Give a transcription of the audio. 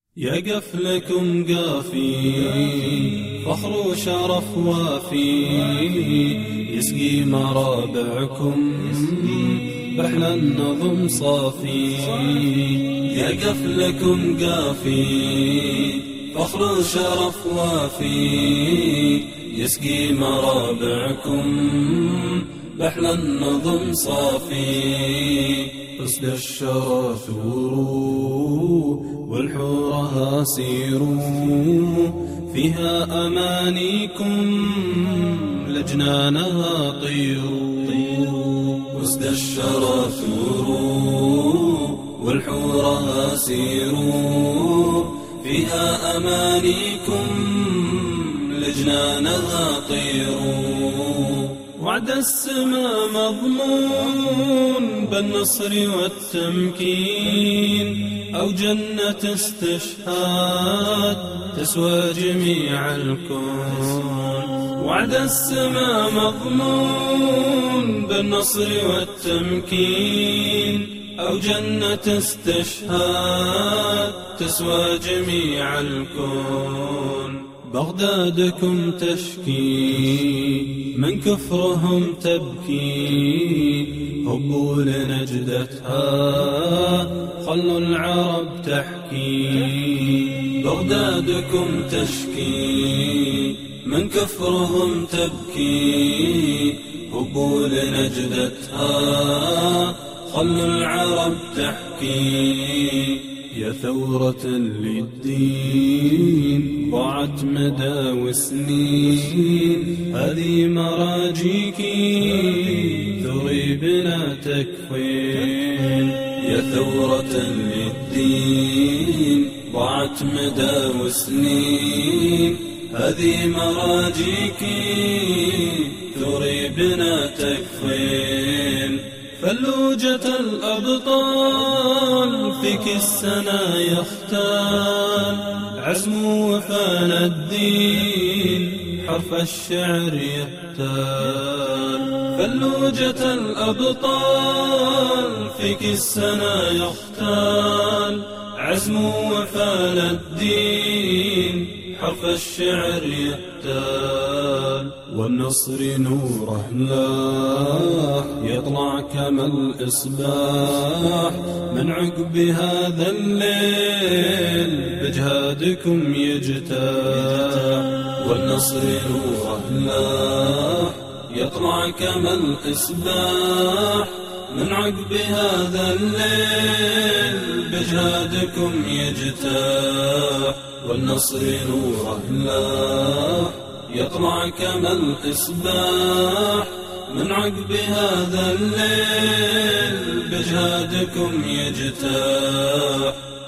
يا قفلكم قافي فخر وشرف وافي، يسقي مرابعكم بحلى النظم صافي. يا قفلكم قافي فخر وشرف وافي، يسقي مرابعكم بحلى النظم صافي. قصد الشرى ثوروا والحورها سيروا، فيها أمانيكم لجنانها طيروا. قصد الشرى ثوروا والحورها سيروا، فيها أمانيكم لجنانها طيروا. وعد السما مضمون بالنصر والتمكين، أو جنة استشهاد تسوى جميع الكون. وعد السما مضمون بالنصر والتمكين، أو جنة استشهاد تسوى جميع الكون. بغدادكم تشكي من كفرهم تبكي، هبوا لنجدتها خلوا العرب تحكي. بغدادكم تشكي من كفرهم تبكي، هبوا لنجدتها خلوا العرب تحكي. يا ثورة للدين ضاعت مدى وسنين، هذه مراجيكي ثري بنا تكفين. يا ثورة للدين ضاعت مدى وسنين، هذه مراجيكي ثري بنا تكفين. فلوجة الأبطال فيك السنا يختال، عزم وفان الدين حرف الشعر يهتال. فلوجة الأبطال فيك السنا يختال، عزم وفان الدين حرف الشعر يهتال. والنصر نوره لاح يطلع كما الإصباح، من عقب هذا الليل بجهادكم يجتاح. والنصر نوره لاح يطلع كما الإصباح، من عقب هذا الليل بجهادكم يجتاح. والنصر نوره لاح يطلع كما الإصباح، من عقب هذا الليل بجهادكم يجتاح.